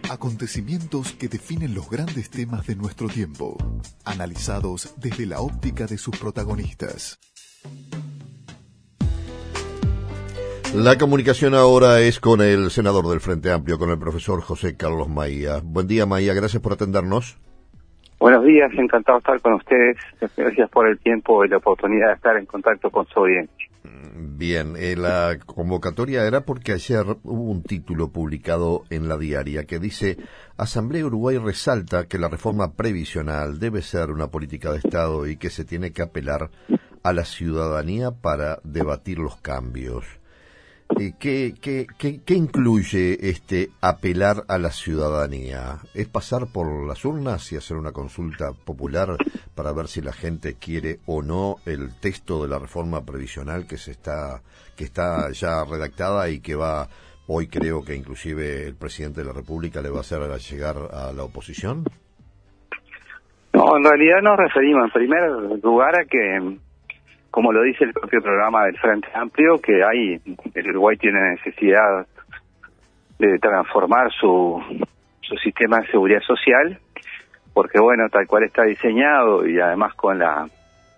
Acontecimientos que definen los grandes temas de nuestro tiempo, analizados desde la óptica de sus protagonistas. La comunicación ahora es con el senador del Frente Amplio, con el profesor José Carlos Maía. Buen día, Maía, gracias por atendernos. Buenos días, encantado de estar con ustedes. Gracias por el tiempo y la oportunidad de estar en contacto con su audiencia. Bien, la convocatoria era porque ayer hubo un título publicado en La Diaria que dice: Asamblea Uruguay resalta que la reforma previsional debe ser una política de Estado y que se tiene que apelar a la ciudadanía para debatir los cambios. ¿Qué incluye este apelar a la ciudadanía? ¿Es pasar por las urnas y hacer una consulta popular para ver si la gente quiere o no el texto de la reforma previsional que está ya redactada y que va, hoy creo que inclusive el presidente de la República le va a hacer llegar a la oposición? No, en realidad nos referimos en primer lugar a que, como lo dice el propio programa del Frente Amplio, que el Uruguay tiene necesidad de transformar su sistema de seguridad social, porque bueno, tal cual está diseñado y además con la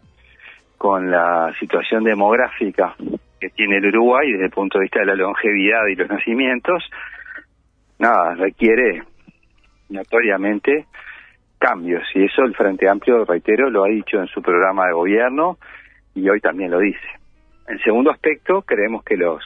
situación demográfica que tiene el Uruguay desde el punto de vista de la longevidad y los nacimientos, requiere notoriamente cambios, y eso el Frente Amplio, reitero, lo ha dicho en su programa de gobierno y hoy también lo dice. En segundo aspecto, creemos que las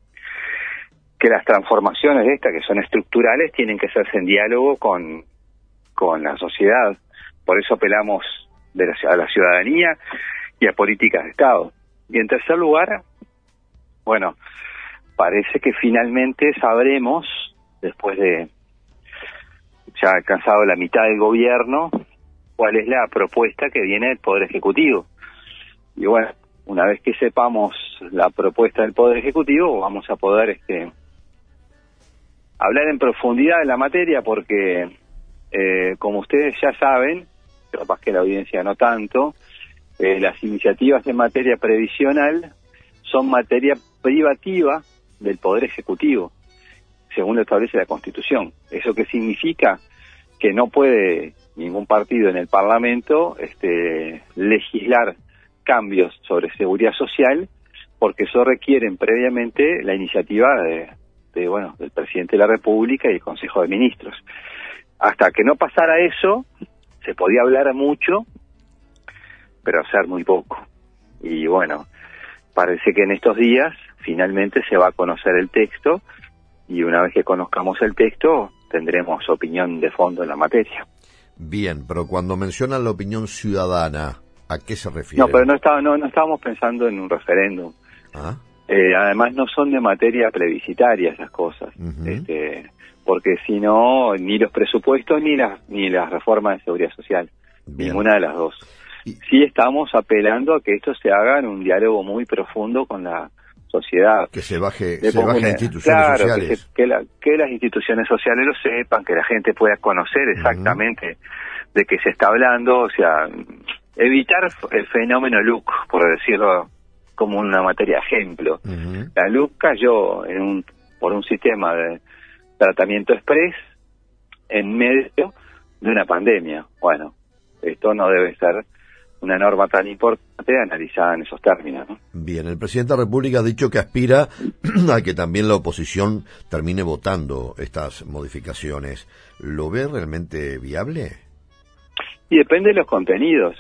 transformaciones de estas, que son estructurales, tienen que hacerse en diálogo con la sociedad. Por eso apelamos a la ciudadanía y a políticas de Estado. Y en tercer lugar, bueno, parece que finalmente sabremos, después de ya alcanzado la mitad del gobierno, cuál es la propuesta que viene del Poder Ejecutivo. Y bueno, una vez que sepamos la propuesta del Poder Ejecutivo, vamos a poder hablar en profundidad de la materia, porque como ustedes ya saben, capaz que la audiencia no tanto, las iniciativas en materia previsional son materia privativa del Poder Ejecutivo, según lo establece la Constitución. ¿Eso qué significa? Que no puede ningún partido en el Parlamento legislar cambios sobre seguridad social, porque eso requieren previamente la iniciativa del presidente de la República y el Consejo de Ministros. Hasta que no pasara eso, se podía hablar mucho, pero hacer muy poco. Y bueno, parece que en estos días finalmente se va a conocer el texto, y una vez que conozcamos el texto tendremos opinión de fondo en la materia. Bien, pero cuando mencionan la opinión ciudadana, ¿a qué se refiere? No, pero no estábamos pensando en un referéndum. ¿Ah? Además no son de materia plebiscitaria esas cosas, porque si no, ni los presupuestos ni las reformas de seguridad social, bien, ninguna de las dos. Sí estamos apelando a que esto se haga en un diálogo muy profundo con la sociedad. Que se baje instituciones sociales. Que las instituciones sociales lo sepan, que la gente pueda conocer exactamente de qué se está hablando, o sea, evitar el fenómeno LUC, por decirlo como una materia ejemplo. La LUC cayó por un sistema de tratamiento express en medio de una pandemia. Bueno, esto no debe ser una norma tan importante analizada en esos términos, ¿no? Bien, el presidente de la República ha dicho que aspira a que también la oposición termine votando estas modificaciones. ¿Lo ve realmente viable? Y depende de los contenidos.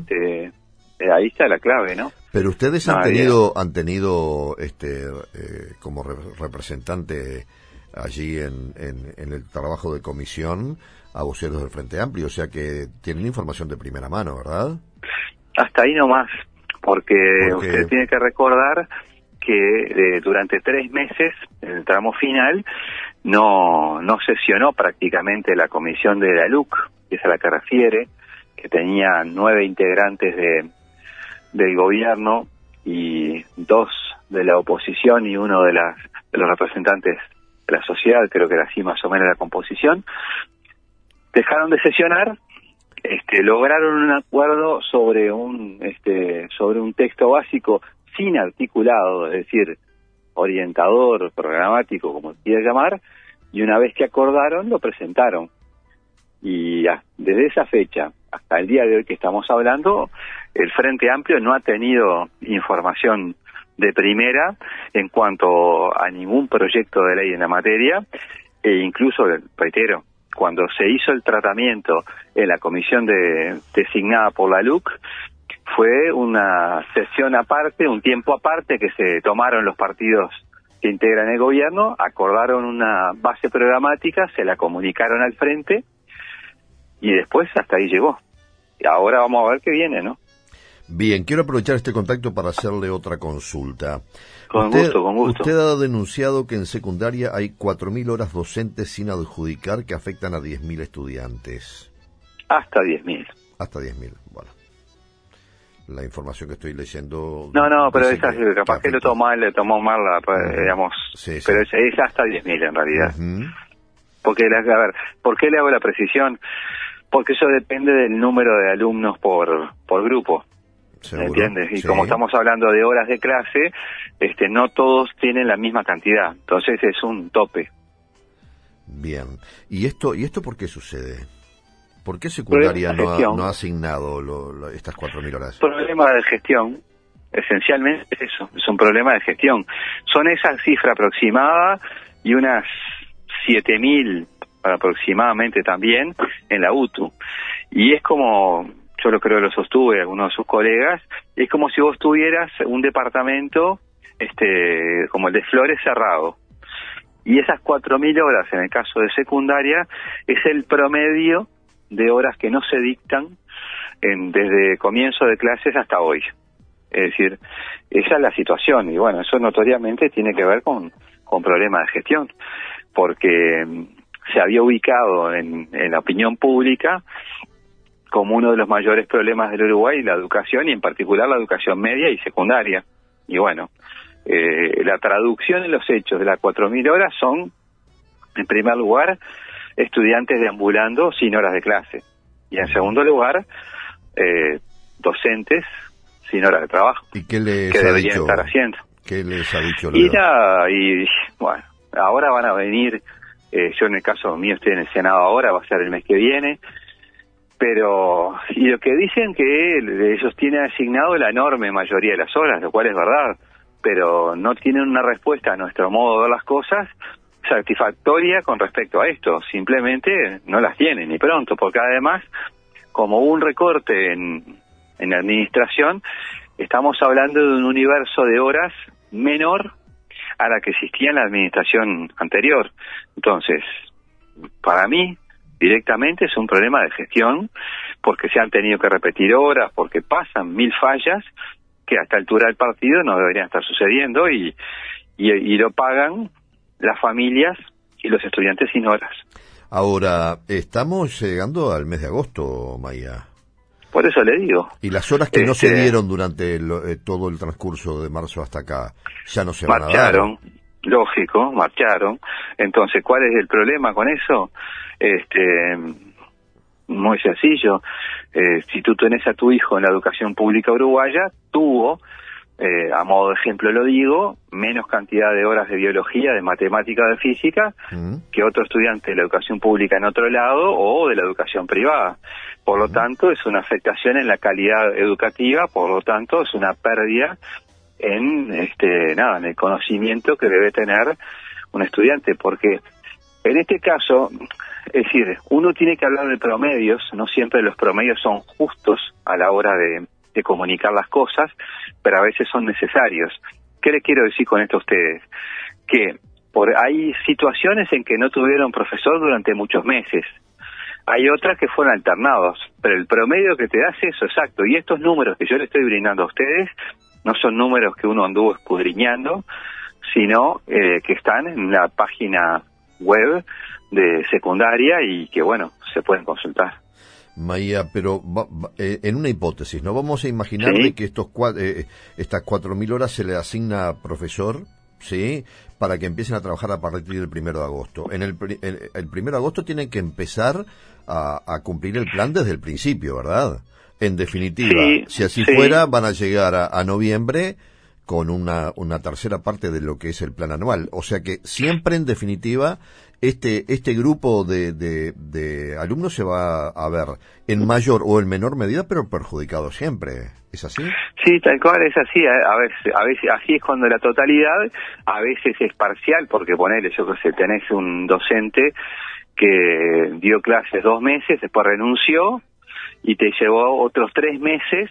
Ahí está la clave, ¿no? Pero ustedes han tenido como representante allí en el trabajo de comisión a voceros del Frente Amplio, o sea que tienen información de primera mano, ¿verdad? Hasta ahí nomás, porque usted tiene que recordar que durante 3 meses, en el tramo final, no sesionó prácticamente la comisión de la LUC, que es a la que refiere, que tenía 9 integrantes del gobierno y 2 de la oposición y 1 de los representantes de la sociedad, creo que era así más o menos la composición. Dejaron de sesionar, lograron un acuerdo sobre un texto básico sin articulado, es decir, orientador, programático, como quiera llamar, y una vez que acordaron, lo presentaron. Y desde esa fecha hasta el día de hoy que estamos hablando, el Frente Amplio no ha tenido información de primera en cuanto a ningún proyecto de ley en la materia, e incluso, reitero, cuando se hizo el tratamiento en la comisión designada por la LUC, fue una sesión aparte, un tiempo aparte que se tomaron los partidos que integran el gobierno, acordaron una base programática, se la comunicaron al frente y después hasta ahí llegó. Y ahora vamos a ver qué viene, ¿no? Bien, quiero aprovechar este contacto para hacerle otra consulta. Con gusto. Usted ha denunciado que en secundaria hay 4.000 horas docentes sin adjudicar que afectan a 10.000 estudiantes. Hasta 10.000. Hasta 10.000, bueno. La información que estoy leyendo... No, pero esa capaz que lo tomó mal, digamos, sí. Pero es hasta 10.000 en realidad. Porque, a ver, ¿por qué le hago la precisión? Porque eso depende del número de alumnos por grupo. ¿Seguro? ¿Entiendes? Y sí. como estamos hablando de horas de clase, no todos tienen la misma cantidad. Entonces es un tope. Bien. ¿Y esto por qué sucede? ¿Por qué secundaria no ha asignado estas 4.000 horas? Problema de gestión. Esencialmente es eso. Es un problema de gestión. Son esa cifra aproximada y unas 7.000 aproximadamente también en la UTU. Y es como... yo lo creo, lo sostuve algunos de sus colegas, es como si vos tuvieras un departamento como el de Flores cerrado. Y esas 4.000 horas, en el caso de secundaria, es el promedio de horas que no se dictan desde comienzo de clases hasta hoy. Es decir, esa es la situación. Y bueno, eso notoriamente tiene que ver con problemas de gestión, porque se había ubicado en la opinión pública como uno de los mayores problemas del Uruguay la educación, y en particular la educación media y secundaria. Y bueno, la traducción en los hechos de las 4.000 horas son, en primer lugar, estudiantes deambulando sin horas de clase. Y en segundo lugar, docentes sin horas de trabajo. ¿Y qué les que ha deberían dicho, estar haciendo? ¿Qué les ha dicho? Y bueno, ahora van a venir, yo en el caso mío estoy en el Senado ahora, va a ser el mes que viene, pero, y lo que dicen que ellos tienen asignado la enorme mayoría de las horas, lo cual es verdad, pero no tienen una respuesta a nuestro modo de ver las cosas satisfactoria con respecto a esto, simplemente no las tienen ni pronto, porque además, como hubo un recorte en la administración, estamos hablando de un universo de horas menor a la que existía en la administración anterior. Entonces, para mí, directamente es un problema de gestión, porque se han tenido que repetir horas, porque pasan 1.000 fallas que a esta altura del partido no deberían estar sucediendo y lo pagan las familias y los estudiantes sin horas. Ahora, estamos llegando al mes de agosto, Maya. Por eso le digo. Y las horas que no se dieron durante todo el transcurso de marzo hasta acá, ya no se van a dar. Marcharon, lógico, marcharon. Entonces, ¿cuál es el problema con eso? Muy sencillo. Si tú tenés a tu hijo en la educación pública uruguaya, tuvo, a modo de ejemplo lo digo, menos cantidad de horas de biología, de matemática, de física, que otro estudiante de la educación pública en otro lado o de la educación privada. Por lo tanto, es una afectación en la calidad educativa, por lo tanto, es una pérdida en el conocimiento que debe tener un estudiante, porque en este caso, es decir, uno tiene que hablar de promedios, no siempre los promedios son justos a la hora de comunicar las cosas, pero a veces son necesarios. ¿Qué le quiero decir con esto a ustedes? Que hay situaciones en que no tuvieron profesor durante muchos meses, hay otras que fueron alternados, pero el promedio que te da es eso, exacto, y estos números que yo le estoy brindando a ustedes no son números que uno anduvo escudriñando, sino que están en la página web de secundaria y que, bueno, se pueden consultar. Maya, pero en una hipótesis, ¿no? Vamos a imaginarle que estas 4.000 horas se le asigna a profesor, ¿sí?, para que empiecen a trabajar a partir del 1 de agosto. El 1 de agosto tienen que empezar a cumplir el plan desde el principio, ¿verdad? En definitiva, si así fuera, van a llegar a noviembre con una tercera parte de lo que es el plan anual. O sea que siempre, en definitiva, este grupo de alumnos se va a ver en mayor o en menor medida, pero perjudicado siempre. ¿Es así? Sí, tal cual, es así. A veces así es cuando la totalidad, a veces es parcial, porque ponele, yo que sé, tenés un docente que dio clases 2 meses, después renunció y te llevó otros 3 meses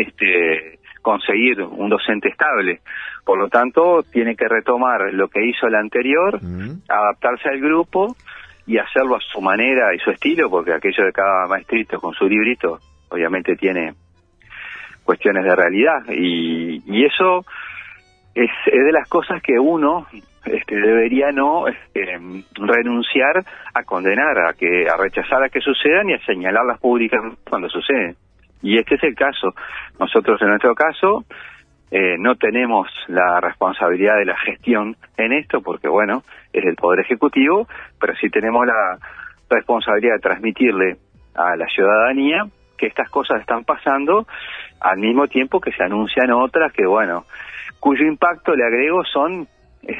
conseguir un docente estable. Por lo tanto, tiene que retomar lo que hizo el anterior, adaptarse al grupo y hacerlo a su manera y su estilo, porque aquello de cada maestrito con su librito, obviamente tiene cuestiones de realidad, y eso es de las cosas que uno debería no renunciar a condenar, a rechazar a que sucedan y a señalarlas públicamente cuando suceden. Y este es el caso. Nosotros, en nuestro caso, no tenemos la responsabilidad de la gestión en esto, porque bueno, es el Poder Ejecutivo, pero sí tenemos la responsabilidad de transmitirle a la ciudadanía que estas cosas están pasando al mismo tiempo que se anuncian otras que, bueno, cuyo impacto, le agrego, son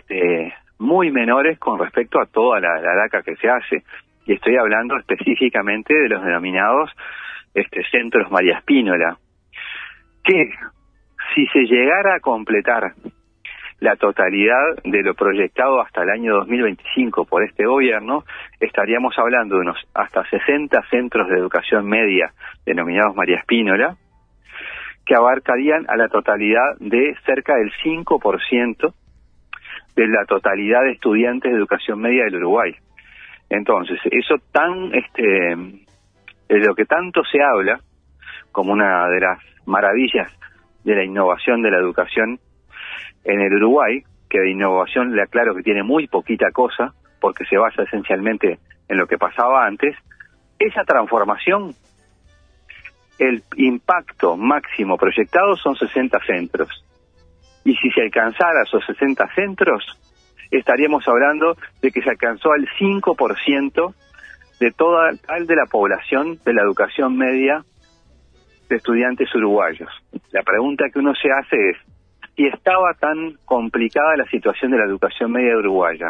muy menores con respecto a toda la DACA que se hace. Y estoy hablando específicamente de los denominados centros María Spínola, que si se llegara a completar la totalidad de lo proyectado hasta el año 2025 por este gobierno, estaríamos hablando de unos hasta 60 centros de educación media denominados María Spínola, que abarcarían a la totalidad de cerca del 5% de la totalidad de estudiantes de educación media del Uruguay. Entonces, eso de lo que tanto se habla como una de las maravillas de la innovación de la educación en el Uruguay, que de innovación le aclaro que tiene muy poquita cosa, porque se basa esencialmente en lo que pasaba antes, esa transformación, el impacto máximo proyectado son 60 centros. Y si se alcanzara esos 60 centros, estaríamos hablando de que se alcanzó al 5% de toda de la población de la educación media de estudiantes uruguayos. La pregunta que uno se hace es, si estaba tan complicada la situación de la educación media uruguaya,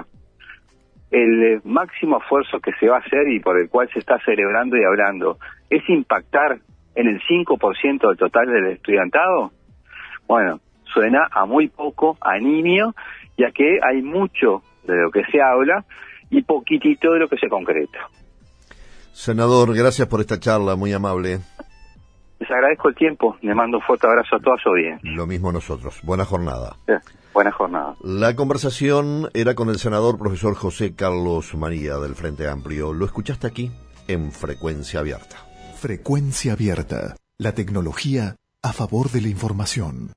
el máximo esfuerzo que se va a hacer y por el cual se está celebrando y hablando, ¿es impactar en el 5% del total del estudiantado? Bueno, suena a muy poco, a nimio, ya que hay mucho de lo que se habla y poquitito de lo que se concreta. Senador, gracias por esta charla, muy amable. Les agradezco el tiempo, le mando un fuerte abrazo a toda su audiencia. Lo mismo nosotros. Buena jornada. Sí, buena jornada. La conversación era con el senador profesor José Carlos María del Frente Amplio. Lo escuchaste aquí en Frecuencia Abierta. Frecuencia Abierta. La tecnología a favor de la información.